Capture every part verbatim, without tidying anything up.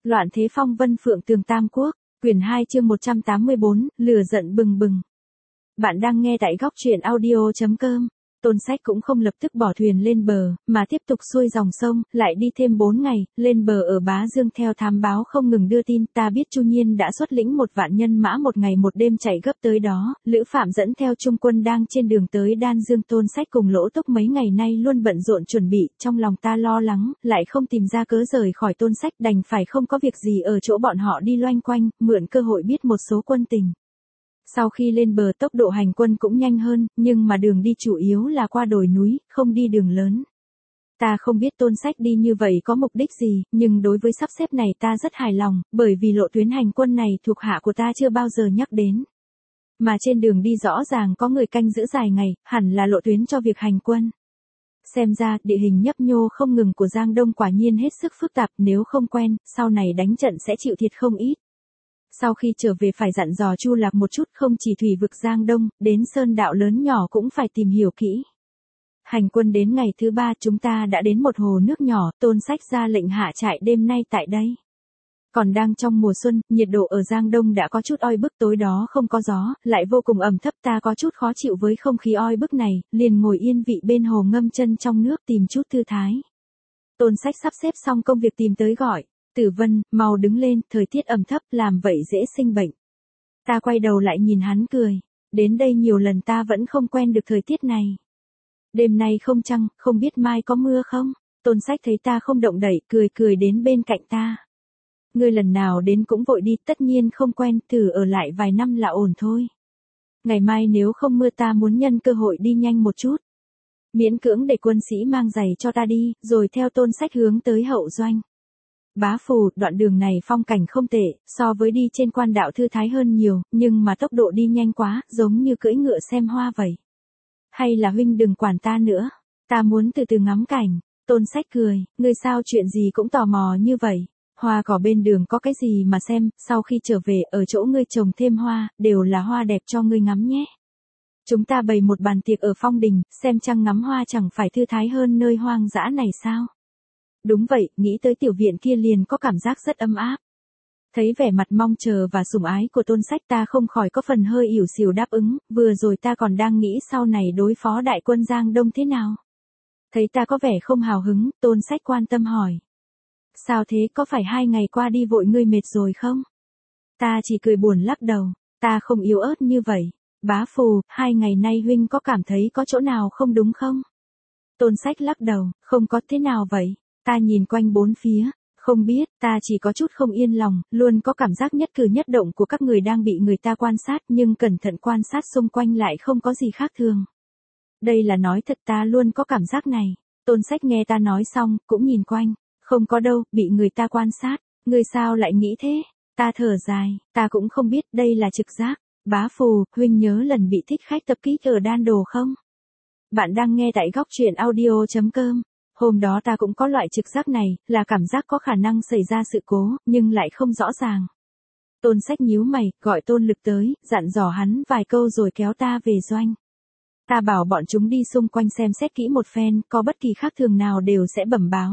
Loạn thế phong vân phượng tường Tam Quốc, quyển hai chương một trăm tám mươi bốn, lửa giận bừng bừng. Bạn đang nghe tại góc truyện audio chấm com. Tôn Sách cũng không lập tức bỏ thuyền lên bờ, mà tiếp tục xuôi dòng sông, lại đi thêm bốn ngày, lên bờ ở Bá Dương theo thám báo không ngừng đưa tin, ta biết Chu Nhiên đã xuất lĩnh một vạn nhân mã một ngày một đêm chạy gấp tới đó, Lữ Phạm dẫn theo trung quân đang trên đường tới Đan Dương. Tôn Sách cùng Lỗ Túc mấy ngày nay luôn bận rộn chuẩn bị, trong lòng ta lo lắng, lại không tìm ra cớ rời khỏi Tôn Sách, đành phải không có việc gì ở chỗ bọn họ đi loanh quanh, mượn cơ hội biết một số quân tình. Sau khi lên bờ tốc độ hành quân cũng nhanh hơn, nhưng mà đường đi chủ yếu là qua đồi núi, không đi đường lớn. Ta không biết Tôn Sách đi như vậy có mục đích gì, nhưng đối với sắp xếp này ta rất hài lòng, bởi vì lộ tuyến hành quân này thuộc hạ của ta chưa bao giờ nhắc đến. Mà trên đường đi rõ ràng có người canh giữ dài ngày, hẳn là lộ tuyến cho việc hành quân. Xem ra, địa hình nhấp nhô không ngừng của Giang Đông quả nhiên hết sức phức tạp, nếu không quen, sau này đánh trận sẽ chịu thiệt không ít. Sau khi trở về phải dặn dò Chu Lạc một chút, không chỉ thủy vực Giang Đông, đến sơn đạo lớn nhỏ cũng phải tìm hiểu kỹ. Hành quân đến ngày thứ ba chúng ta đã đến một hồ nước nhỏ, Tôn Sách ra lệnh hạ trại đêm nay tại đây. Còn đang trong mùa xuân, nhiệt độ ở Giang Đông đã có chút oi bức, tối đó không có gió, lại vô cùng ẩm thấp, ta có chút khó chịu với không khí oi bức này, liền ngồi yên vị bên hồ ngâm chân trong nước tìm chút thư thái. Tôn Sách sắp xếp xong công việc tìm tới gọi. Tử Vân, mau đứng lên, thời tiết ẩm thấp làm vậy dễ sinh bệnh. Ta quay đầu lại nhìn hắn cười. Đến đây nhiều lần ta vẫn không quen được thời tiết này. Đêm nay không trăng, không biết mai có mưa không? Tôn Sách thấy ta không động đậy, cười cười đến bên cạnh ta. Ngươi lần nào đến cũng vội đi, tất nhiên không quen, thử ở lại vài năm là ổn thôi. Ngày mai nếu không mưa ta muốn nhân cơ hội đi nhanh một chút. Miễn cưỡng để quân sĩ mang giày cho ta đi, rồi theo Tôn Sách hướng tới hậu doanh. Bá Phù, đoạn đường này phong cảnh không tệ, so với đi trên quan đạo thư thái hơn nhiều, nhưng mà tốc độ đi nhanh quá, giống như cưỡi ngựa xem hoa vậy. Hay là huynh đừng quản ta nữa, ta muốn từ từ ngắm cảnh. Tôn Sách cười, ngươi sao chuyện gì cũng tò mò như vậy, hoa cỏ bên đường có cái gì mà xem, sau khi trở về ở chỗ ngươi trồng thêm hoa, đều là hoa đẹp cho ngươi ngắm nhé. Chúng ta bày một bàn tiệc ở phong đình, xem trăng ngắm hoa chẳng phải thư thái hơn nơi hoang dã này sao? Đúng vậy, nghĩ tới tiểu viện kia liền có cảm giác rất ấm áp. Thấy vẻ mặt mong chờ và sủng ái của Tôn Sách ta không khỏi có phần hơi ỉu xìu đáp ứng, vừa rồi ta còn đang nghĩ sau này đối phó đại quân Giang Đông thế nào. Thấy ta có vẻ không hào hứng, Tôn Sách quan tâm hỏi. Sao thế, có phải hai ngày qua đi vội ngươi mệt rồi không? Ta chỉ cười buồn lắc đầu, ta không yếu ớt như vậy. Bá Phù, hai ngày nay huynh có cảm thấy có chỗ nào không đúng không? Tôn Sách lắc đầu, không có, thế nào vậy? Ta nhìn quanh bốn phía, không biết, ta chỉ có chút không yên lòng, luôn có cảm giác nhất cử nhất động của các người đang bị người ta quan sát, nhưng cẩn thận quan sát xung quanh lại không có gì khác thường. Đây là nói thật, ta luôn có cảm giác này. Tôn Sách nghe ta nói xong, cũng nhìn quanh, không có đâu, bị người ta quan sát, ngươi sao lại nghĩ thế? Ta thở dài, ta cũng không biết, đây là trực giác. Bá Phù, huynh nhớ lần bị thích khách tập kích ở Đan Đồ không? Bạn đang nghe tại góc truyện audio chấm com. Hôm đó ta cũng có loại trực giác này, là cảm giác có khả năng xảy ra sự cố, nhưng lại không rõ ràng. Tôn Sách nhíu mày, gọi Tôn Lực tới, dặn dò hắn vài câu rồi kéo ta về doanh. Ta bảo bọn chúng đi xung quanh xem xét kỹ một phen, có bất kỳ khác thường nào đều sẽ bẩm báo.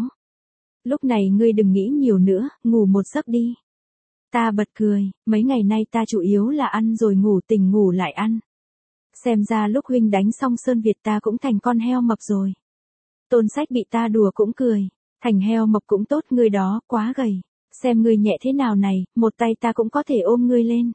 Lúc này ngươi đừng nghĩ nhiều nữa, ngủ một giấc đi. Ta bật cười, mấy ngày nay ta chủ yếu là ăn rồi ngủ, tỉnh ngủ lại ăn. Xem ra lúc huynh đánh xong Sơn Việt ta cũng thành con heo mập rồi. Tôn Sách bị ta đùa cũng cười, thành heo mập cũng tốt, ngươi đó, quá gầy, xem ngươi nhẹ thế nào này, một tay ta cũng có thể ôm ngươi lên.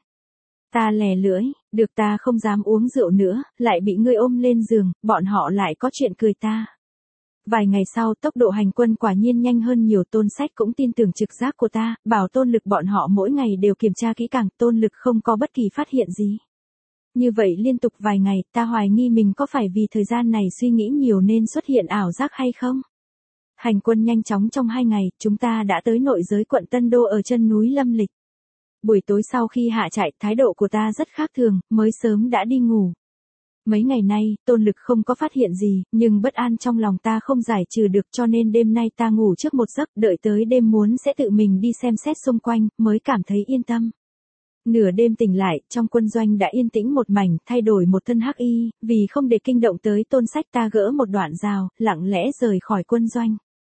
Ta lè lưỡi, được, ta không dám uống rượu nữa, lại bị ngươi ôm lên giường, bọn họ lại có chuyện cười ta. Vài ngày sau tốc độ hành quân quả nhiên nhanh hơn nhiều, Tôn Sách cũng tin tưởng trực giác của ta, bảo Tôn Lực bọn họ mỗi ngày đều kiểm tra kỹ càng, Tôn Lực không có bất kỳ phát hiện gì. Như vậy liên tục vài ngày, ta hoài nghi mình có phải vì thời gian này suy nghĩ nhiều nên xuất hiện ảo giác hay không? Hành quân nhanh chóng trong hai ngày, chúng ta đã tới nội giới quận Tân Đô ở chân núi Lâm Lịch. Buổi tối sau khi hạ trại, thái độ của ta rất khác thường, mới sớm đã đi ngủ. Mấy ngày nay, Tôn Lực không có phát hiện gì, nhưng bất an trong lòng ta không giải trừ được, cho nên đêm nay ta ngủ trước một giấc, đợi tới đêm muốn sẽ tự mình đi xem xét xung quanh, mới cảm thấy yên tâm. Nửa đêm tỉnh lại, trong quân doanh đã yên tĩnh một mảnh, thay đổi một thân hắc y, vì không để kinh động tới Tôn Sách ta gỡ một đoạn rào, lặng lẽ rời khỏi quân doanh.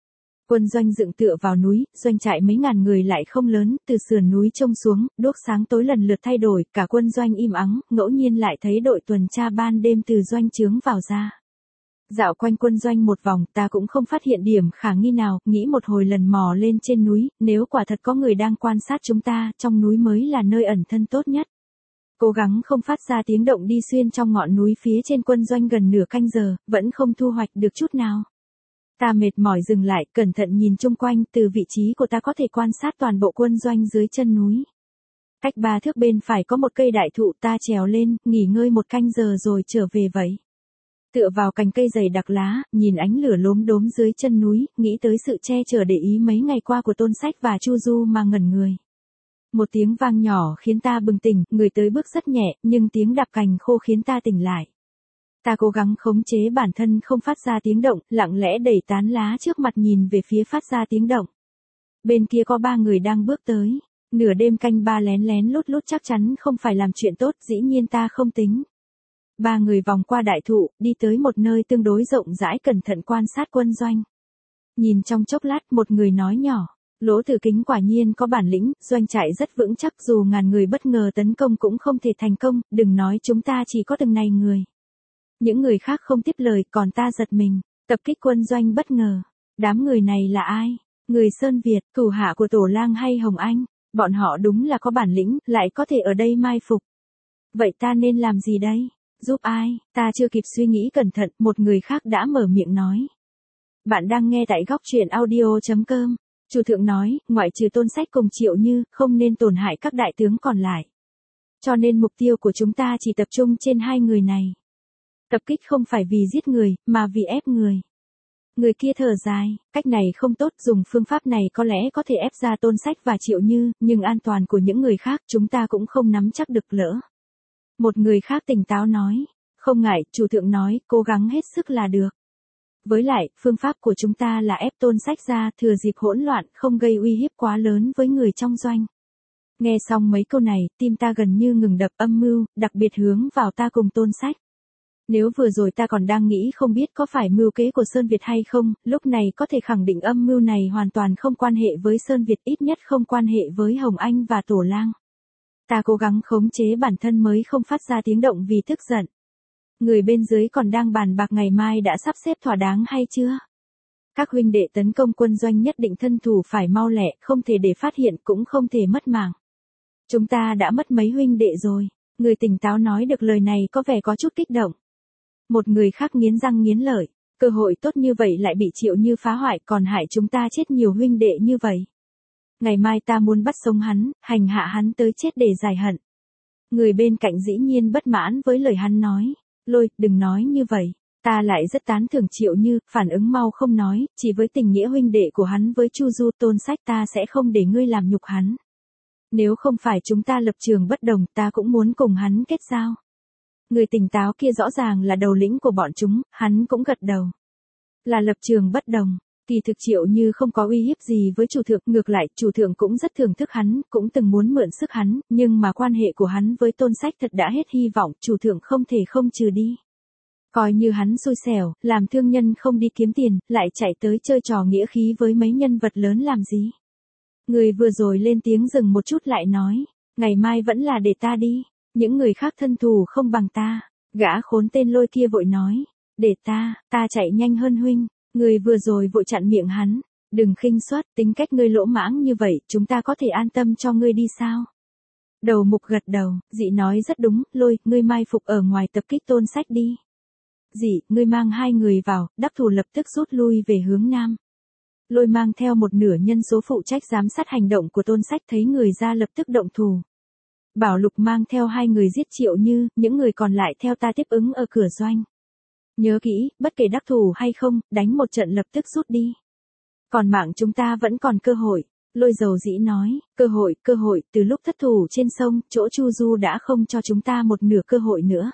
Quân doanh dựng tựa vào núi, doanh trại mấy ngàn người lại không lớn, từ sườn núi trông xuống, đuốc sáng tối lần lượt thay đổi, cả quân doanh im ắng, ngẫu nhiên lại thấy đội tuần tra ban đêm từ doanh trướng vào ra. Dạo quanh quân doanh một vòng, ta cũng không phát hiện điểm khả nghi nào, nghĩ một hồi lần mò lên trên núi, nếu quả thật có người đang quan sát chúng ta, trong núi mới là nơi ẩn thân tốt nhất. Cố gắng không phát ra tiếng động đi xuyên trong ngọn núi phía trên quân doanh gần nửa canh giờ, vẫn không thu hoạch được chút nào. Ta mệt mỏi dừng lại, cẩn thận nhìn chung quanh, từ vị trí của ta có thể quan sát toàn bộ quân doanh dưới chân núi. Cách ba thước bên phải có một cây đại thụ, ta trèo lên, nghỉ ngơi một canh giờ rồi trở về vậy. Tựa vào cành cây dày đặc lá, nhìn ánh lửa lốm đốm dưới chân núi, nghĩ tới sự che chở để ý mấy ngày qua của Tôn Sách và Chu Du mà ngẩn người. Một tiếng vang nhỏ khiến ta bừng tỉnh, người tới bước rất nhẹ, nhưng tiếng đạp cành khô khiến ta tỉnh lại. Ta cố gắng khống chế bản thân không phát ra tiếng động, lặng lẽ đẩy tán lá trước mặt nhìn về phía phát ra tiếng động. Bên kia có ba người đang bước tới. Nửa đêm canh ba lén lén lút lút chắc chắn không phải làm chuyện tốt, dĩ nhiên ta không tính. Ba người vòng qua đại thụ, đi tới một nơi tương đối rộng rãi, cẩn thận quan sát quân doanh. Nhìn trong chốc lát, một người nói nhỏ, Lỗ Tử Kính quả nhiên có bản lĩnh, doanh trại rất vững chắc, dù ngàn người bất ngờ tấn công cũng không thể thành công, đừng nói chúng ta chỉ có từng này người. Những người khác không tiếp lời, còn ta giật mình, tập kích quân doanh bất ngờ. Đám người này là ai? Người Sơn Việt, thủ hạ của Tổ Lang hay Hồng Anh? Bọn họ đúng là có bản lĩnh, lại có thể ở đây mai phục. Vậy ta nên làm gì đây? Giúp ai? Ta chưa kịp suy nghĩ cẩn thận, một người khác đã mở miệng nói. Bạn đang nghe tại góc truyện audio chấm com. Chủ thượng nói, ngoại trừ Tôn Sách cùng Triệu Như, không nên tổn hại các đại tướng còn lại. Cho nên mục tiêu của chúng ta chỉ tập trung trên hai người này. Tập kích không phải vì giết người, mà vì ép người. Người kia thở dài, cách này không tốt, dùng phương pháp này có lẽ có thể ép ra Tôn Sách và Triệu Như, nhưng an toàn của những người khác chúng ta cũng không nắm chắc được lỡ. Một người khác tỉnh táo nói, không ngại, chủ thượng nói, cố gắng hết sức là được. Với lại, phương pháp của chúng ta là ép Tôn Sách ra, thừa dịp hỗn loạn, không gây uy hiếp quá lớn với người trong doanh. Nghe xong mấy câu này, tim ta gần như ngừng đập, âm mưu, đặc biệt hướng vào ta cùng Tôn Sách. Nếu vừa rồi ta còn đang nghĩ không biết có phải mưu kế của Sơn Việt hay không, lúc này có thể khẳng định âm mưu này hoàn toàn không quan hệ với Sơn Việt, ít nhất không quan hệ với Hồng Anh và Tổ Lang. Ta cố gắng khống chế bản thân mới không phát ra tiếng động vì tức giận. Người bên dưới còn đang bàn bạc ngày mai đã sắp xếp thỏa đáng hay chưa? Các huynh đệ tấn công quân doanh nhất định thân thủ phải mau lẹ, không thể để phát hiện cũng không thể mất mạng. Chúng ta đã mất mấy huynh đệ rồi. Người tỉnh táo nói được lời này có vẻ có chút kích động. Một người khác nghiến răng nghiến lợi, cơ hội tốt như vậy lại bị Triệu Như phá hoại, còn hại chúng ta chết nhiều huynh đệ như vậy. Ngày mai ta muốn bắt sống hắn, hành hạ hắn tới chết để giải hận. Người bên cạnh dĩ nhiên bất mãn với lời hắn nói, Lôi, đừng nói như vậy, ta lại rất tán thưởng Triệu Như, phản ứng mau không nói, chỉ với tình nghĩa huynh đệ của hắn với Chu Du, Tôn Sách ta sẽ không để ngươi làm nhục hắn. Nếu không phải chúng ta lập trường bất đồng, ta cũng muốn cùng hắn kết giao. Người tỉnh táo kia rõ ràng là đầu lĩnh của bọn chúng, hắn cũng gật đầu. Là lập trường bất đồng, kỳ thực Triệu Như không có uy hiếp gì với chủ thượng, ngược lại, chủ thượng cũng rất thưởng thức hắn, cũng từng muốn mượn sức hắn, nhưng mà quan hệ của hắn với Tôn Sách thật đã hết hy vọng, chủ thượng không thể không trừ đi. Coi như hắn xui xẻo, làm thương nhân không đi kiếm tiền, lại chạy tới chơi trò nghĩa khí với mấy nhân vật lớn làm gì. Người vừa rồi lên tiếng dừng một chút lại nói, ngày mai vẫn là để ta đi. Những người khác thân thù không bằng ta. Gã khốn tên Lôi kia vội nói, để ta, ta chạy nhanh hơn huynh. Người vừa rồi vội chặn miệng hắn, đừng khinh suất, tính cách ngươi lỗ mãng như vậy, chúng ta có thể an tâm cho ngươi đi sao? Đầu mục gật đầu, Dị nói rất đúng, Lôi, ngươi mai phục ở ngoài tập kích Tôn Sách đi. Dị, ngươi mang hai người vào, đắc thủ lập tức rút lui về hướng nam. Lôi mang theo một nửa nhân số phụ trách giám sát hành động của Tôn Sách, thấy người ra lập tức động thủ. Bảo Lục mang theo hai người giết Triệu Như, những người còn lại theo ta tiếp ứng ở cửa doanh. Nhớ kỹ, bất kể đắc thủ hay không, đánh một trận lập tức rút đi. Còn mạng chúng ta vẫn còn cơ hội. Lôi Dầu Dĩ nói, cơ hội, cơ hội, từ lúc thất thủ trên sông, chỗ Chu Du đã không cho chúng ta một nửa cơ hội nữa.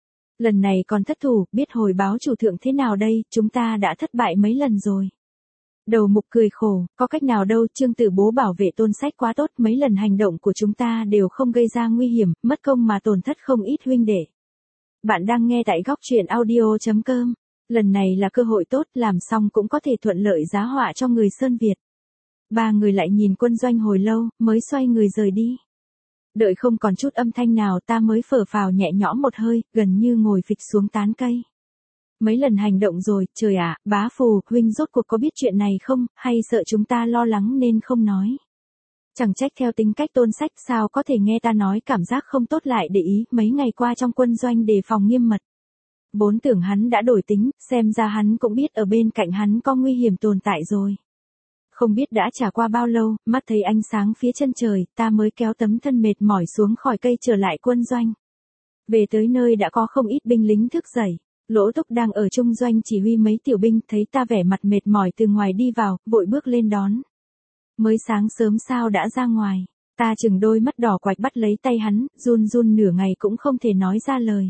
Lần này còn thất thủ, biết hồi báo chủ thượng thế nào đây, chúng ta đã thất bại mấy lần rồi. Đầu mục cười khổ, có cách nào đâu, Trương Tử Bố bảo vệ Tôn Sách quá tốt, mấy lần hành động của chúng ta đều không gây ra nguy hiểm, mất công mà tổn thất không ít huynh đệ. Bạn đang nghe tại góc truyện audio chấm com. Lần này là cơ hội tốt, làm xong cũng có thể thuận lợi giá họa cho người Sơn Việt. Ba người lại nhìn Quân Doanh hồi lâu, mới xoay người rời đi. Đợi không còn chút âm thanh nào ta mới phở phào nhẹ nhõm một hơi, gần như ngồi phịch xuống tán cây. Mấy lần hành động rồi, trời ạ, bá Phù, huynh rốt cuộc có biết chuyện này không, hay sợ chúng ta lo lắng nên không nói. Chẳng trách theo tính cách Tôn Sách sao có thể nghe ta nói cảm giác không tốt lại để ý, mấy ngày qua trong quân doanh đề phòng nghiêm mật. Vốn tưởng hắn đã đổi tính, xem ra hắn cũng biết ở bên cạnh hắn có nguy hiểm tồn tại rồi. Không biết đã trải qua bao lâu, mắt thấy ánh sáng phía chân trời, ta mới kéo tấm thân mệt mỏi xuống khỏi cây trở lại quân doanh. Về tới nơi đã có không ít binh lính thức dậy. Lỗ Túc đang ở trung doanh chỉ huy mấy tiểu binh, thấy ta vẻ mặt mệt mỏi từ ngoài đi vào, vội bước lên đón. Mới sáng sớm sao đã ra ngoài, ta chừng đôi mắt đỏ quạch bắt lấy tay hắn, run run nửa ngày cũng không thể nói ra lời.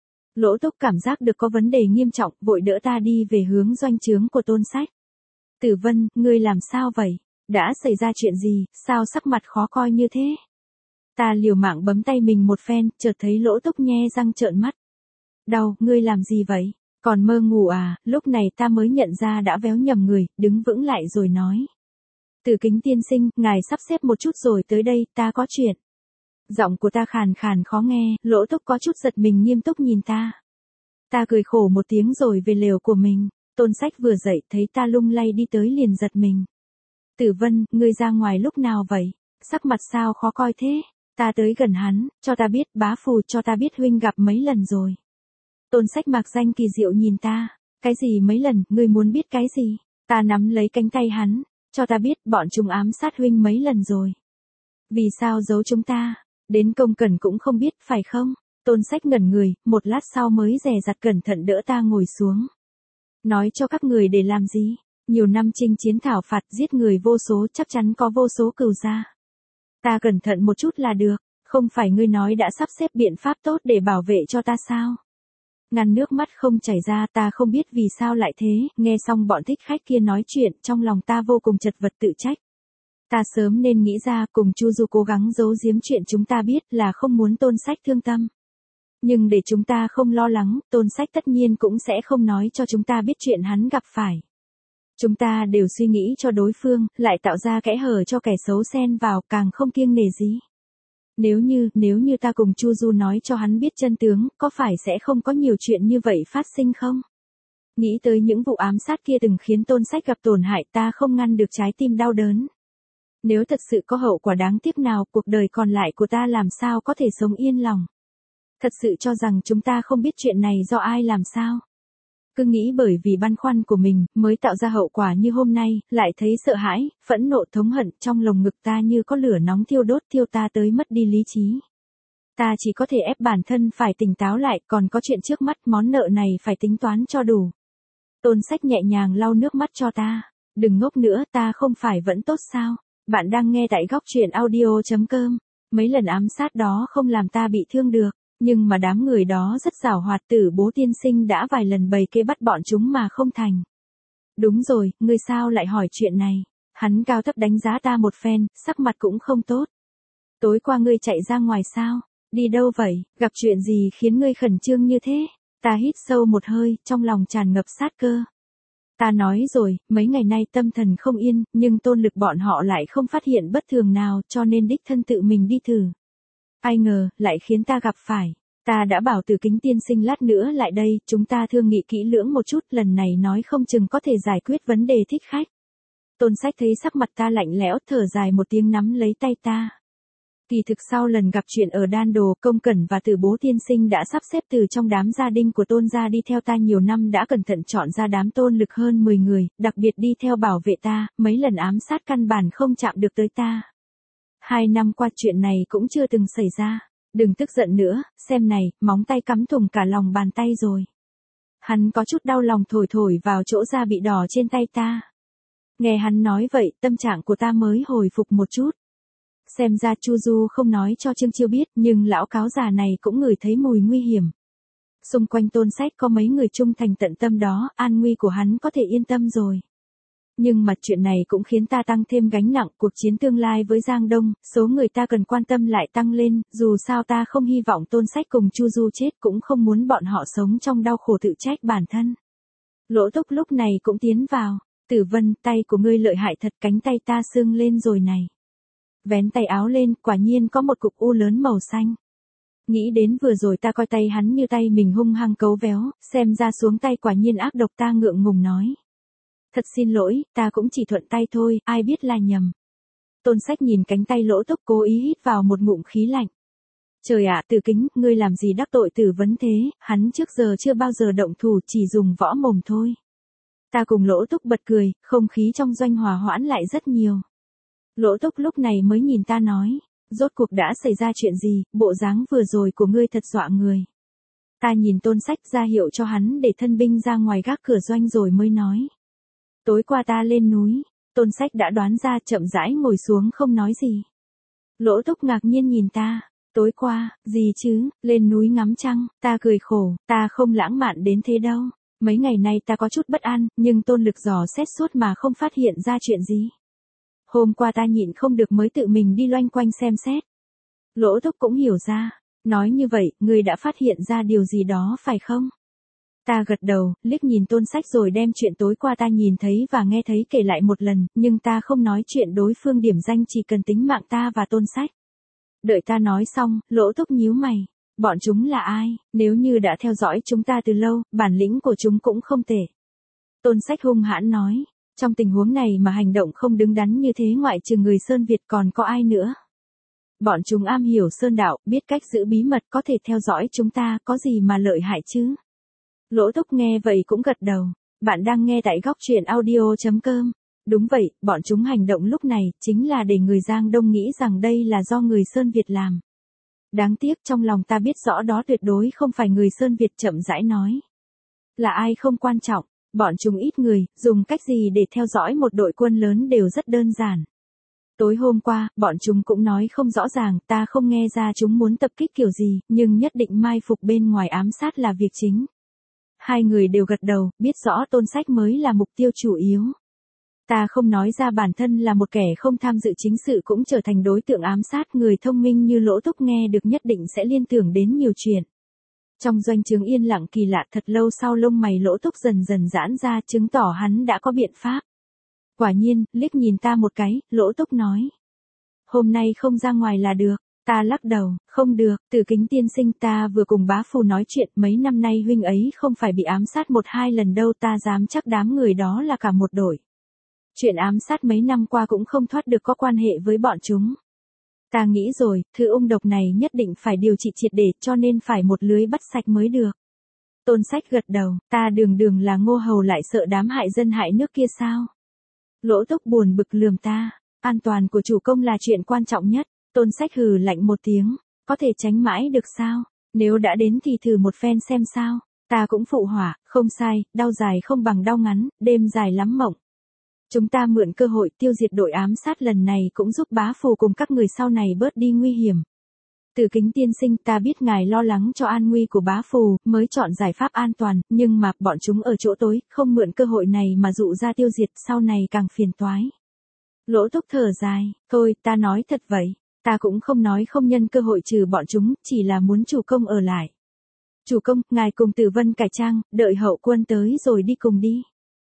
Lỗ Túc cảm giác được có vấn đề nghiêm trọng, vội đỡ ta đi về hướng doanh trướng của Tôn Sách. Tử Vân, ngươi làm sao vậy? Đã xảy ra chuyện gì, sao sắc mặt khó coi như thế? Ta liều mạng bấm tay mình một phen, chợt thấy Lỗ Túc nhe răng trợn mắt. Đau, ngươi làm gì vậy? Còn mơ ngủ à? Lúc này ta mới nhận ra đã véo nhầm người, đứng vững lại rồi nói. Tử Kính tiên sinh, ngài sắp xếp một chút rồi tới đây, ta có chuyện. Giọng của ta khàn khàn khó nghe, Lỗ Túc có chút giật mình nghiêm túc nhìn ta. Ta cười khổ một tiếng rồi về lều của mình. Tôn Sách vừa dậy thấy ta lung lay đi tới liền giật mình. Tử Vân, ngươi ra ngoài lúc nào vậy? Sắc mặt sao khó coi thế? Ta tới gần hắn, cho ta biết, bá Phù cho ta biết huynh gặp mấy lần rồi. Tôn Sách mạc danh kỳ diệu nhìn ta. Cái gì mấy lần, ngươi muốn biết cái gì? Ta nắm lấy cánh tay hắn, cho ta biết bọn chúng ám sát huynh mấy lần rồi. Vì sao giấu chúng ta? Đến Công Cẩn cũng không biết, phải không? Tôn Sách ngẩn người, một lát sau mới dè dặt cẩn thận đỡ ta ngồi xuống. Nói cho các người để làm gì? Nhiều năm chinh chiến thảo phạt giết người vô số chắc chắn có vô số cừu gia. Ta cẩn thận một chút là được, không phải ngươi nói đã sắp xếp biện pháp tốt để bảo vệ cho ta sao? Ngăn nước mắt không chảy ra, ta không biết vì sao lại thế, nghe xong bọn thích khách kia nói chuyện, trong lòng ta vô cùng chật vật tự trách. Ta sớm nên nghĩ ra, cùng Chu Du cố gắng giấu giếm chuyện chúng ta biết là không muốn Tôn Sách thương tâm. Nhưng để chúng ta không lo lắng, Tôn Sách tất nhiên cũng sẽ không nói cho chúng ta biết chuyện hắn gặp phải. Chúng ta đều suy nghĩ cho đối phương, lại tạo ra kẽ hở cho kẻ xấu xen vào, càng không kiêng nể gì. Nếu như, nếu như ta cùng Chu Du nói cho hắn biết chân tướng, có phải sẽ không có nhiều chuyện như vậy phát sinh không? Nghĩ tới những vụ ám sát kia từng khiến Tôn Sách gặp tổn hại, ta không ngăn được trái tim đau đớn. Nếu thật sự có hậu quả đáng tiếc nào, cuộc đời còn lại của ta làm sao có thể sống yên lòng? Thật sự cho rằng chúng ta không biết chuyện này do ai làm sao? Cứ nghĩ bởi vì băn khoăn của mình, mới tạo ra hậu quả như hôm nay, lại thấy sợ hãi, phẫn nộ thống hận, trong lồng ngực ta như có lửa nóng thiêu đốt thiêu ta tới mất đi lý trí. Ta chỉ có thể ép bản thân phải tỉnh táo lại, còn có chuyện trước mắt, món nợ này phải tính toán cho đủ. Tôn Sách nhẹ nhàng lau nước mắt cho ta. Đừng ngốc nữa, ta không phải vẫn tốt sao? Bạn đang nghe tại góc truyện audio chấm com. Mấy lần ám sát đó không làm ta bị thương được. Nhưng mà đám người đó rất giảo hoạt, Tử Bố tiên sinh đã vài lần bày kế bắt bọn chúng mà không thành. Đúng rồi, ngươi sao lại hỏi chuyện này? Hắn cao thấp đánh giá ta một phen, sắc mặt cũng không tốt. Tối qua ngươi chạy ra ngoài sao? Đi đâu vậy? Gặp chuyện gì khiến ngươi khẩn trương như thế? Ta hít sâu một hơi, trong lòng tràn ngập sát cơ. Ta nói rồi, mấy ngày nay tâm thần không yên, nhưng Tôn Lực bọn họ lại không phát hiện bất thường nào, cho nên đích thân tự mình đi thử. Ai ngờ, lại khiến ta gặp phải. Ta đã bảo Tử Kính tiên sinh lát nữa lại đây, chúng ta thương nghị kỹ lưỡng một chút, lần này nói không chừng có thể giải quyết vấn đề thích khách. Tôn Sách thấy sắc mặt ta lạnh lẽo, thở dài một tiếng nắm lấy tay ta. Kỳ thực sau lần gặp chuyện ở Đan Đồ, Công Cẩn và Tử Bố tiên sinh đã sắp xếp từ trong đám gia đình của Tôn gia đi theo ta nhiều năm, đã cẩn thận chọn ra đám Tôn Lực hơn mười người, đặc biệt đi theo bảo vệ ta, mấy lần ám sát căn bản không chạm được tới ta. Hai năm qua chuyện này cũng chưa từng xảy ra. Đừng tức giận nữa, xem này, móng tay cắm thủng cả lòng bàn tay rồi. Hắn có chút đau lòng thổi thổi vào chỗ da bị đỏ trên tay ta. Nghe hắn nói vậy, tâm trạng của ta mới hồi phục một chút. Xem ra Chu Du không nói cho Trương Chiêu biết, nhưng lão cáo già này cũng ngửi thấy mùi nguy hiểm. Xung quanh Tôn Sách có mấy người trung thành tận tâm đó, an nguy của hắn có thể yên tâm rồi. Nhưng mà chuyện này cũng khiến ta tăng thêm gánh nặng, cuộc chiến tương lai với Giang Đông, số người ta cần quan tâm lại tăng lên, dù sao ta không hy vọng Tôn Sách cùng Chu Du chết, cũng không muốn bọn họ sống trong đau khổ tự trách bản thân. Lỗ Túc lúc này cũng tiến vào. Tử Vân, tay của ngươi lợi hại thật, cánh tay ta sưng lên rồi này. Vén tay áo lên, quả nhiên có một cục u lớn màu xanh. Nghĩ đến vừa rồi ta coi tay hắn như tay mình hung hăng cấu véo, xem ra xuống tay quả nhiên ác độc, ta ngượng ngùng nói. Thật xin lỗi, ta cũng chỉ thuận tay thôi, ai biết là nhầm. Tôn Sách nhìn cánh tay Lỗ Túc cố ý hít vào một ngụm khí lạnh. Trời ạ, Từ Kính, ngươi làm gì đắc tội Tử Vấn thế, hắn trước giờ chưa bao giờ động thủ, chỉ dùng võ mồm thôi. Ta cùng Lỗ Túc bật cười, không khí trong doanh hòa hoãn lại rất nhiều. Lỗ Túc lúc này mới nhìn ta nói, rốt cuộc đã xảy ra chuyện gì, bộ dáng vừa rồi của ngươi thật dọa người. Ta nhìn Tôn Sách ra hiệu cho hắn để thân binh ra ngoài gác cửa doanh rồi mới nói. Tối qua ta lên núi, Tôn Sách đã đoán ra, chậm rãi ngồi xuống không nói gì. Lỗ Túc ngạc nhiên nhìn ta, tối qua, gì chứ, lên núi ngắm trăng, ta cười khổ, ta không lãng mạn đến thế đâu. Mấy ngày nay ta có chút bất an, nhưng Tôn Lực dò xét suốt mà không phát hiện ra chuyện gì. Hôm qua ta nhịn không được mới tự mình đi loanh quanh xem xét. Lỗ Túc cũng hiểu ra, nói như vậy, ngươi đã phát hiện ra điều gì đó phải không? Ta gật đầu, liếc nhìn Tôn Sách rồi đem chuyện tối qua ta nhìn thấy và nghe thấy kể lại một lần, nhưng ta không nói chuyện đối phương điểm danh chỉ cần tính mạng ta và Tôn Sách. Đợi ta nói xong, Lỗ Túc nhíu mày. Bọn chúng là ai, nếu như đã theo dõi chúng ta từ lâu, bản lĩnh của chúng cũng không tệ. Tôn Sách hung hãn nói, trong tình huống này mà hành động không đứng đắn như thế ngoại trừ người Sơn Việt còn có ai nữa. Bọn chúng am hiểu Sơn Đạo, biết cách giữ bí mật, có thể theo dõi chúng ta, có gì mà lợi hại chứ. Lỗ Túc nghe vậy cũng gật đầu, bạn đang nghe tại góc truyện audio chấm com. Đúng vậy, bọn chúng hành động lúc này, chính là để người Giang Đông nghĩ rằng đây là do người Sơn Việt làm. Đáng tiếc trong lòng ta biết rõ đó tuyệt đối không phải người Sơn Việt, chậm rãi nói. Là ai không quan trọng, bọn chúng ít người, dùng cách gì để theo dõi một đội quân lớn đều rất đơn giản. Tối hôm qua, bọn chúng cũng nói không rõ ràng, ta không nghe ra chúng muốn tập kích kiểu gì, nhưng nhất định mai phục bên ngoài ám sát là việc chính. Hai người đều gật đầu, biết rõ Tôn Sách mới là mục tiêu chủ yếu. Ta không nói ra bản thân là một kẻ không tham dự chính sự cũng trở thành đối tượng ám sát, người thông minh như Lỗ Túc nghe được nhất định sẽ liên tưởng đến nhiều chuyện. Trong doanh trướng yên lặng kỳ lạ, thật lâu sau lông mày Lỗ Túc dần dần giãn ra, chứng tỏ hắn đã có biện pháp. Quả nhiên, liếc nhìn ta một cái, Lỗ Túc nói. Hôm nay không ra ngoài là được. Ta lắc đầu, không được, Từ Kính tiên sinh, ta vừa cùng bá phù nói chuyện, mấy năm nay huynh ấy không phải bị ám sát một hai lần đâu, ta dám chắc đám người đó là cả một đội. Chuyện ám sát mấy năm qua cũng không thoát được có quan hệ với bọn chúng. Ta nghĩ rồi, thứ ung độc này nhất định phải điều trị triệt để, cho nên phải một lưới bắt sạch mới được. Tôn Sách gật đầu, ta đường đường là Ngô Hầu lại sợ đám hại dân hại nước kia sao? Lỗ Túc buồn bực lườm ta, an toàn của chủ công là chuyện quan trọng nhất. Tôn Sách hừ lạnh một tiếng, có thể tránh mãi được sao? Nếu đã đến thì thử một phen xem sao. Ta cũng phụ họa, không sai, đau dài không bằng đau ngắn, đêm dài lắm mộng. Chúng ta mượn cơ hội tiêu diệt đội ám sát lần này cũng giúp bá phù cùng các người sau này bớt đi nguy hiểm. Từ Kính tiên sinh, ta biết ngài lo lắng cho an nguy của bá phù, mới chọn giải pháp an toàn, nhưng mà bọn chúng ở chỗ tối, không mượn cơ hội này mà dụ ra tiêu diệt, sau này càng phiền toái. Lỗ Túc thở dài, thôi, ta nói thật vậy. Ta cũng không nói không nhân cơ hội trừ bọn chúng, chỉ là muốn chủ công ở lại. Chủ công, ngài cùng Tử Vân cải trang, đợi hậu quân tới rồi đi cùng đi.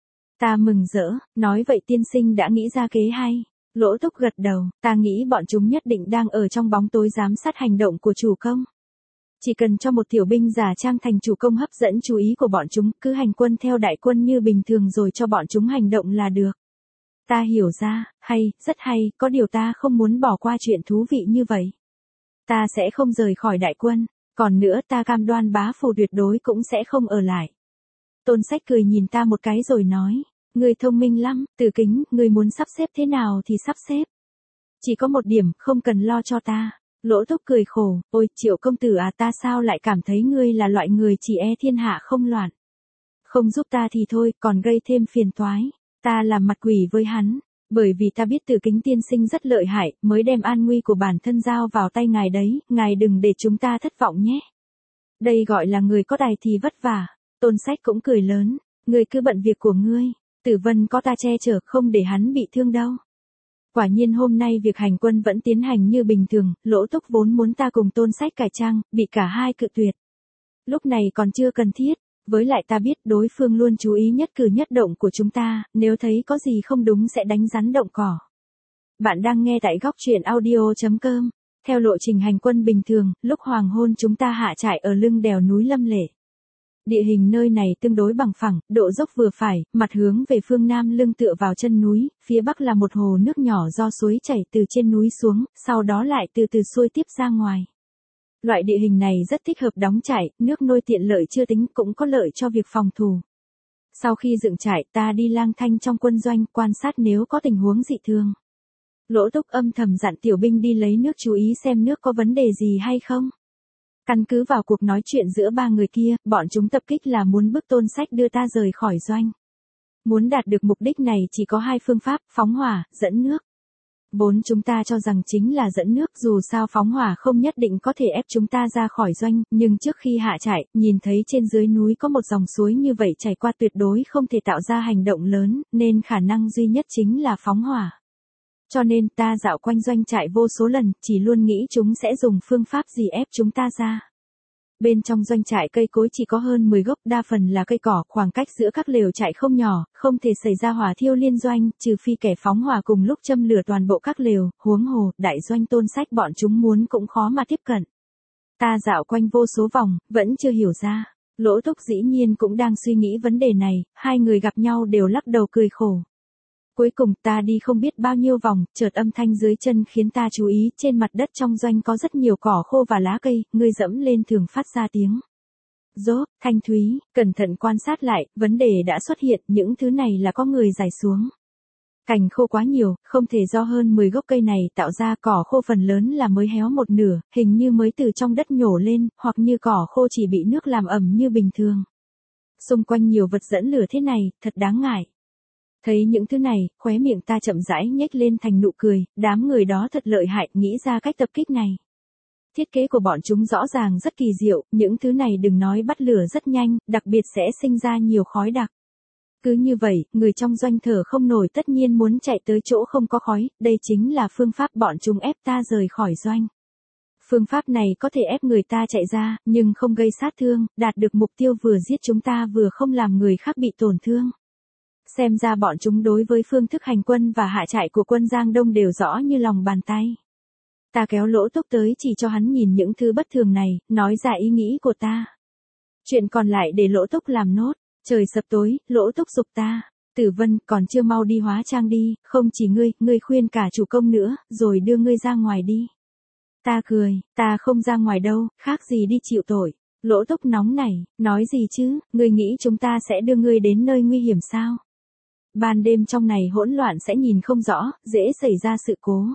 Ta mừng rỡ, nói vậy tiên sinh đã nghĩ ra kế hay. Lỗ Túc gật đầu, ta nghĩ bọn chúng nhất định đang ở trong bóng tối giám sát hành động của chủ công. Chỉ cần cho một tiểu binh giả trang thành chủ công hấp dẫn chú ý của bọn chúng, cứ hành quân theo đại quân như bình thường rồi cho bọn chúng hành động là được. Ta hiểu ra, hay, rất hay, có điều ta không muốn bỏ qua chuyện thú vị như vậy. Ta sẽ không rời khỏi đại quân, còn nữa ta cam đoan bá phù tuyệt đối cũng sẽ không ở lại. Tôn Sách cười nhìn ta một cái rồi nói, ngươi thông minh lắm, Từ Kính, ngươi muốn sắp xếp thế nào thì sắp xếp. Chỉ có một điểm, không cần lo cho ta. Lỗ Túc cười khổ, ôi, Triệu công tử à, ta sao lại cảm thấy ngươi là loại người chỉ e thiên hạ không loạn. Không giúp ta thì thôi, còn gây thêm phiền toái. Ta làm mặt quỷ với hắn, bởi vì ta biết Từ Kính tiên sinh rất lợi hại, mới đem an nguy của bản thân giao vào tay ngài đấy, ngài đừng để chúng ta thất vọng nhé. Đây gọi là người có tài thì vất vả. Tôn Sách cũng cười lớn, ngươi cứ bận việc của ngươi, Tử Vân có ta che chở, không để hắn bị thương đâu. Quả nhiên hôm nay việc hành quân vẫn tiến hành như bình thường, Lỗ Túc vốn muốn ta cùng Tôn Sách cải trang, bị cả hai cự tuyệt. Lúc này còn chưa cần thiết, Với lại ta biết đối phương luôn chú ý nhất cử nhất động của chúng ta, nếu thấy có gì không đúng sẽ đánh rắn động cỏ. Bạn đang nghe tại góc truyện audio.com. Theo lộ trình hành quân bình thường, lúc hoàng hôn chúng ta hạ trại ở lưng đèo núi Lâm Lệ. Địa hình nơi này tương đối bằng phẳng, độ dốc vừa phải, mặt hướng về phương Nam lưng tựa vào chân núi, phía Bắc là một hồ nước nhỏ do suối chảy từ trên núi xuống, sau đó lại từ từ xuôi tiếp ra ngoài. Loại địa hình này rất thích hợp đóng trại, nước nôi tiện lợi chưa tính cũng có lợi cho việc phòng thủ. Sau khi dựng trại ta đi lang thang trong quân doanh quan sát nếu có tình huống dị thường. Lỗ Túc âm thầm dặn tiểu binh đi lấy nước chú ý xem nước có vấn đề gì hay không. Căn cứ vào cuộc nói chuyện giữa ba người kia, bọn chúng tập kích là muốn bức Tôn Sách đưa ta rời khỏi doanh. Muốn đạt được mục đích này chỉ có hai phương pháp, phóng hỏa, dẫn nước. Bốn chúng ta cho rằng chính là dẫn nước, dù sao phóng hỏa không nhất định có thể ép chúng ta ra khỏi doanh, nhưng trước khi hạ trại, nhìn thấy trên dưới núi có một dòng suối như vậy chảy qua tuyệt đối không thể tạo ra hành động lớn, nên khả năng duy nhất chính là phóng hỏa. Cho nên ta dạo quanh doanh trại vô số lần, chỉ luôn nghĩ chúng sẽ dùng phương pháp gì ép chúng ta ra. Bên trong doanh trại cây cối chỉ có hơn mười gốc, đa phần là cây cỏ, khoảng cách giữa các lều trại không nhỏ, không thể xảy ra hỏa thiêu liên doanh, trừ phi kẻ phóng hỏa cùng lúc châm lửa toàn bộ các lều, huống hồ, đại doanh Tôn Sách bọn chúng muốn cũng khó mà tiếp cận. Ta dạo quanh vô số vòng, vẫn chưa hiểu ra. Lỗ Túc dĩ nhiên cũng đang suy nghĩ vấn đề này, hai người gặp nhau đều lắc đầu cười khổ. Cuối cùng ta đi không biết bao nhiêu vòng, chợt âm thanh dưới chân khiến ta chú ý, trên mặt đất trong doanh có rất nhiều cỏ khô và lá cây, người dẫm lên thường phát ra tiếng rốp, thanh thúy, cẩn thận quan sát lại, vấn đề đã xuất hiện, những thứ này là có người rải xuống. Cành khô quá nhiều, không thể do hơn mười gốc cây này tạo ra, cỏ khô phần lớn là mới héo một nửa, hình như mới từ trong đất nhổ lên, hoặc như cỏ khô chỉ bị nước làm ẩm như bình thường. Xung quanh nhiều vật dẫn lửa thế này, thật đáng ngại. Thấy những thứ này, khóe miệng ta chậm rãi nhếch lên thành nụ cười, đám người đó thật lợi hại, nghĩ ra cách tập kích này. Thiết kế của bọn chúng rõ ràng rất kỳ diệu, những thứ này đừng nói bắt lửa rất nhanh, đặc biệt sẽ sinh ra nhiều khói đặc. Cứ như vậy, người trong doanh thở không nổi tất nhiên muốn chạy tới chỗ không có khói, đây chính là phương pháp bọn chúng ép ta rời khỏi doanh. Phương pháp này có thể ép người ta chạy ra, nhưng không gây sát thương, đạt được mục tiêu vừa giết chúng ta vừa không làm người khác bị tổn thương. Xem ra bọn chúng đối với phương thức hành quân và hạ trại của quân Giang Đông đều rõ như lòng bàn tay. Ta kéo Lỗ Túc tới chỉ cho hắn nhìn những thứ bất thường này, nói ra ý nghĩ của ta. Chuyện còn lại để Lỗ Túc làm nốt. Trời sập tối, Lỗ Túc giục ta. Tử Vân, còn chưa mau đi hóa trang đi, không chỉ ngươi, ngươi khuyên cả chủ công nữa, rồi đưa ngươi ra ngoài đi. Ta cười, ta không ra ngoài đâu, khác gì đi chịu tội. Lỗ Túc nóng nảy, nói gì chứ, ngươi nghĩ chúng ta sẽ đưa ngươi đến nơi nguy hiểm sao? Ban đêm trong này hỗn loạn sẽ nhìn không rõ, dễ xảy ra sự cố.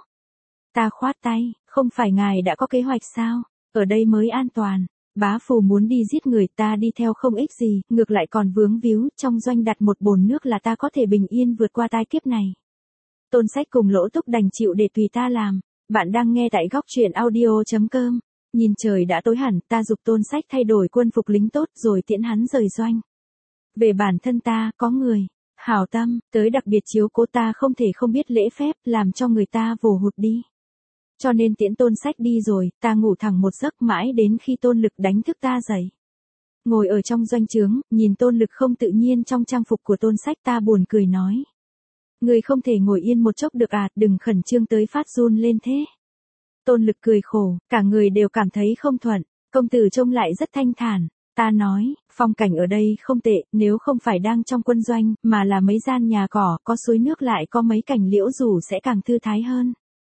Ta khoát tay, không phải ngài đã có kế hoạch sao? Ở đây mới an toàn. Bá Phù muốn đi giết người, ta đi theo không ích gì, ngược lại còn vướng víu, trong doanh đặt một bồn nước là ta có thể bình yên vượt qua tai kiếp này. Tôn Sách cùng Lỗ Túc đành chịu để tùy ta làm. Bạn đang nghe tại góc truyện audio.com. Nhìn trời đã tối hẳn, ta giục Tôn Sách thay đổi quân phục lính tốt rồi tiễn hắn rời doanh. Về bản thân ta, có người hảo tâm, tới đặc biệt chiếu cố ta không thể không biết lễ phép, làm cho người ta vồ hụt đi. Cho nên tiễn Tôn Sách đi rồi, ta ngủ thẳng một giấc mãi đến khi Tôn Lực đánh thức ta dậy. Ngồi ở trong doanh trướng, nhìn Tôn Lực không tự nhiên trong trang phục của Tôn Sách, ta buồn cười nói. Người không thể ngồi yên một chốc được à, đừng khẩn trương tới phát run lên thế. Tôn Lực cười khổ, cả người đều cảm thấy không thuận, công tử trông lại rất thanh thản. Ta nói, phong cảnh ở đây không tệ, nếu không phải đang trong quân doanh, mà là mấy gian nhà cỏ, có suối nước lại có mấy cành liễu rủ sẽ càng thư thái hơn.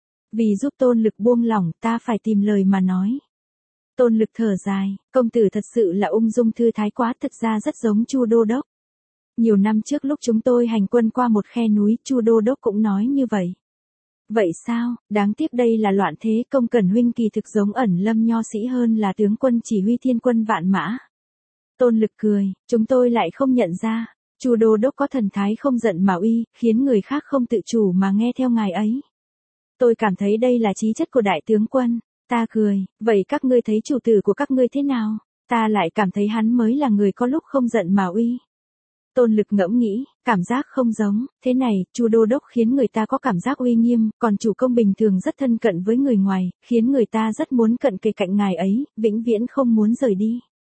Vì giúp Tôn Lực buông lỏng, ta phải tìm lời mà nói. Tôn Lực thở dài, công tử thật sự là ung dung thư thái quá, thật ra rất giống Chu Đô Đốc. Nhiều năm trước lúc chúng tôi hành quân qua một khe núi, Chu Đô Đốc cũng nói như vậy. Vậy sao, đáng tiếc đây là loạn thế, công Cẩn huynh kỳ thực giống Ẩn Lâm nho sĩ hơn là tướng quân chỉ huy thiên quân vạn mã. Tôn Lực cười, chúng tôi lại không nhận ra, Chu Đô Đốc có thần thái không giận mà uy, khiến người khác không tự chủ mà nghe theo ngài ấy. Tôi cảm thấy đây là chí chất của đại tướng quân. Ta cười, vậy các ngươi thấy chủ tử của các ngươi thế nào? Ta lại cảm thấy hắn mới là người có lúc không giận mà uy. Tôn Lực ngẫm nghĩ, cảm giác không giống, thế này, Chu Đô Đốc khiến người ta có cảm giác uy nghiêm, còn chủ công bình thường rất thân cận với người ngoài, khiến người ta rất muốn cận kề cạnh ngài ấy, vĩnh viễn không muốn rời đi.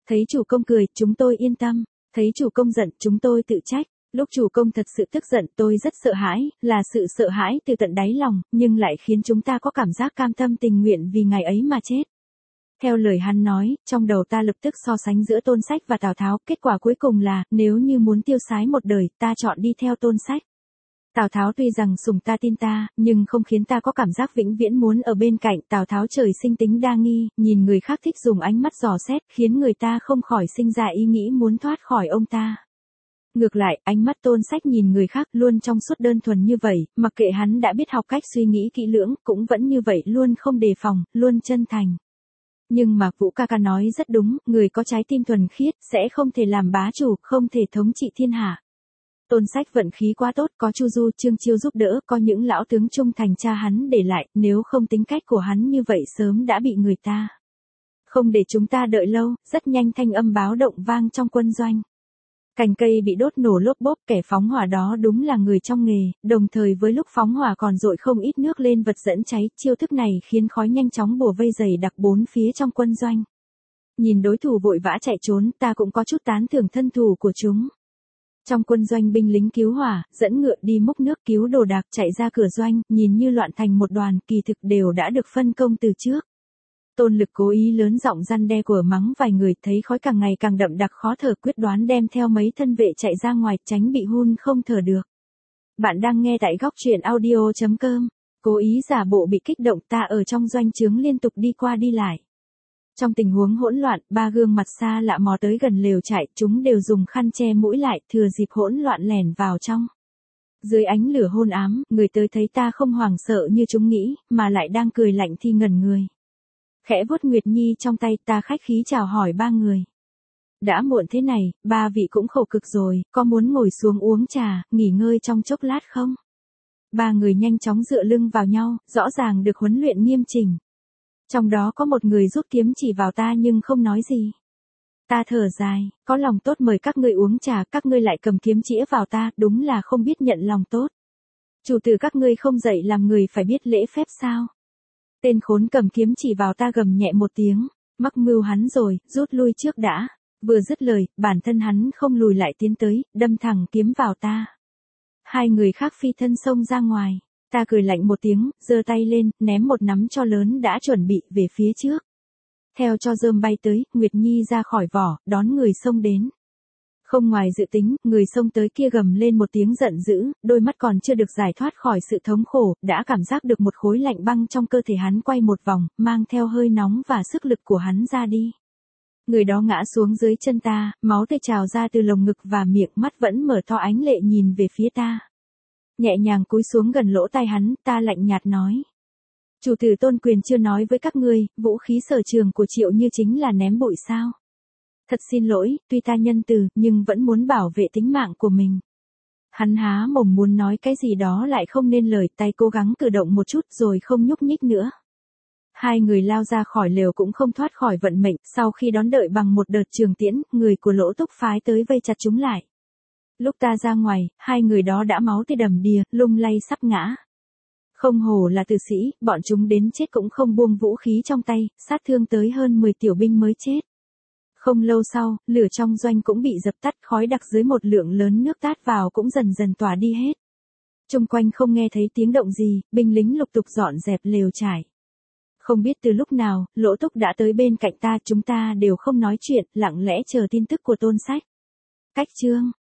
Thấy chủ công cười, chúng tôi yên tâm. Thấy chủ công giận, chúng tôi tự trách. Lúc chủ công thật sự tức giận tôi rất sợ hãi, là sự sợ hãi từ tận đáy lòng, nhưng lại khiến chúng ta có cảm giác cam tâm tình nguyện vì ngày ấy mà chết. Theo lời hắn nói, trong đầu ta lập tức so sánh giữa Tôn Sách và Tào Tháo, kết quả cuối cùng là, nếu như muốn tiêu sái một đời, ta chọn đi theo Tôn Sách. Tào Tháo tuy rằng sủng ta tin ta, nhưng không khiến ta có cảm giác vĩnh viễn muốn ở bên cạnh. Tào Tháo trời sinh tính đa nghi, nhìn người khác thích dùng ánh mắt dò xét, khiến người ta không khỏi sinh ra ý nghĩ muốn thoát khỏi ông ta. Ngược lại, ánh mắt Tôn Sách nhìn người khác luôn trong suốt đơn thuần như vậy, mặc kệ hắn đã biết học cách suy nghĩ kỹ lưỡng, cũng vẫn như vậy luôn không đề phòng, luôn chân thành. Nhưng mà Vũ ca ca nói rất đúng, người có trái tim thuần khiết, sẽ không thể làm bá chủ, không thể thống trị thiên hạ. Tôn Sách vận khí quá tốt, có Chu Du, Trương Chiêu giúp đỡ, có những lão tướng trung thành cha hắn để lại, nếu không tính cách của hắn như vậy sớm đã bị người ta. Không để chúng ta đợi lâu, rất nhanh thanh âm báo động vang trong quân doanh. Cành cây bị đốt nổ lốp bốp, kẻ phóng hỏa đó đúng là người trong nghề, đồng thời với lúc phóng hỏa còn dội không ít nước lên vật dẫn cháy, chiêu thức này khiến khói nhanh chóng bùa vây dày đặc bốn phía trong quân doanh. Nhìn đối thủ vội vã chạy trốn, ta cũng có chút tán thưởng thân thủ của chúng. Trong quân doanh binh lính cứu hỏa, dẫn ngựa đi múc nước cứu đồ đạc chạy ra cửa doanh, nhìn như loạn thành một đoàn, kỳ thực đều đã được phân công từ trước. Tôn Lực cố ý lớn giọng răn đe của mắng vài người, thấy khói càng ngày càng đậm đặc khó thở, quyết đoán đem theo mấy thân vệ chạy ra ngoài, tránh bị hun không thở được. Bạn đang nghe tại góc truyện audio chấm com. Cố ý giả bộ bị kích động, ta ở trong doanh trướng liên tục đi qua đi lại. Trong tình huống hỗn loạn, ba gương mặt xa lạ mò tới gần lều trại, chúng đều dùng khăn che mũi lại, thừa dịp hỗn loạn lẻn vào trong. Dưới ánh lửa hôn ám, người tới thấy ta không hoảng sợ như chúng nghĩ, mà lại đang cười lạnh thì ngẩn người. Khẽ vuốt Nguyệt Nhi trong tay, ta khách khí chào hỏi ba người. Đã muộn thế này, ba vị cũng khổ cực rồi, có muốn ngồi xuống uống trà, nghỉ ngơi trong chốc lát không? Ba người nhanh chóng dựa lưng vào nhau, rõ ràng được huấn luyện nghiêm chỉnh. Trong đó có một người rút kiếm chỉ vào ta nhưng không nói gì. Ta thở dài, có lòng tốt mời các ngươi uống trà, các ngươi lại cầm kiếm chĩa vào ta, đúng là không biết nhận lòng tốt. Chủ tử các ngươi không dạy làm người phải biết lễ phép sao? Tên khốn cầm kiếm chỉ vào ta gầm nhẹ một tiếng, mắc mưu hắn rồi, rút lui trước đã. Vừa dứt lời, bản thân hắn không lùi lại tiến tới, đâm thẳng kiếm vào ta. Hai người khác phi thân xông ra ngoài. Ta cười lạnh một tiếng, giơ tay lên, ném một nắm tro lớn đã chuẩn bị về phía trước. Theo cho rơm bay tới, Nguyệt Nhi ra khỏi vỏ, đón người xông đến. Không ngoài dự tính, người xông tới kia gầm lên một tiếng giận dữ, đôi mắt còn chưa được giải thoát khỏi sự thống khổ, đã cảm giác được một khối lạnh băng trong cơ thể hắn quay một vòng, mang theo hơi nóng và sức lực của hắn ra đi. Người đó ngã xuống dưới chân ta, máu tươi trào ra từ lồng ngực và miệng, mắt vẫn mở to ánh lệ nhìn về phía ta. Nhẹ nhàng cúi xuống gần lỗ tai hắn, ta lạnh nhạt nói. Chủ tử Tôn Quyền chưa nói với các ngươi, vũ khí sở trường của Triệu Như chính là ném bụi sao? Thật xin lỗi, tuy ta nhân từ, nhưng vẫn muốn bảo vệ tính mạng của mình. Hắn há mồm muốn nói cái gì đó lại không nên lời, tay cố gắng cử động một chút rồi không nhúc nhích nữa. Hai người lao ra khỏi lều cũng không thoát khỏi vận mệnh, sau khi đón đợi bằng một đợt trường tiễn, người của Lỗ Túc phái tới vây chặt chúng lại. Lúc ta ra ngoài, hai người đó đã máu tươi đầm đìa, lung lay sắp ngã. Không hổ là tử sĩ, bọn chúng đến chết cũng không buông vũ khí trong tay, sát thương tới hơn mười tiểu binh mới chết. Không lâu sau, lửa trong doanh cũng bị dập tắt, khói đặc dưới một lượng lớn nước tát vào cũng dần dần tỏa đi hết. Chung quanh không nghe thấy tiếng động gì, binh lính lục tục dọn dẹp lều trải. Không biết từ lúc nào, Lỗ Túc đã tới bên cạnh ta, chúng ta đều không nói chuyện, lặng lẽ chờ tin tức của Tôn Sách. Cách chương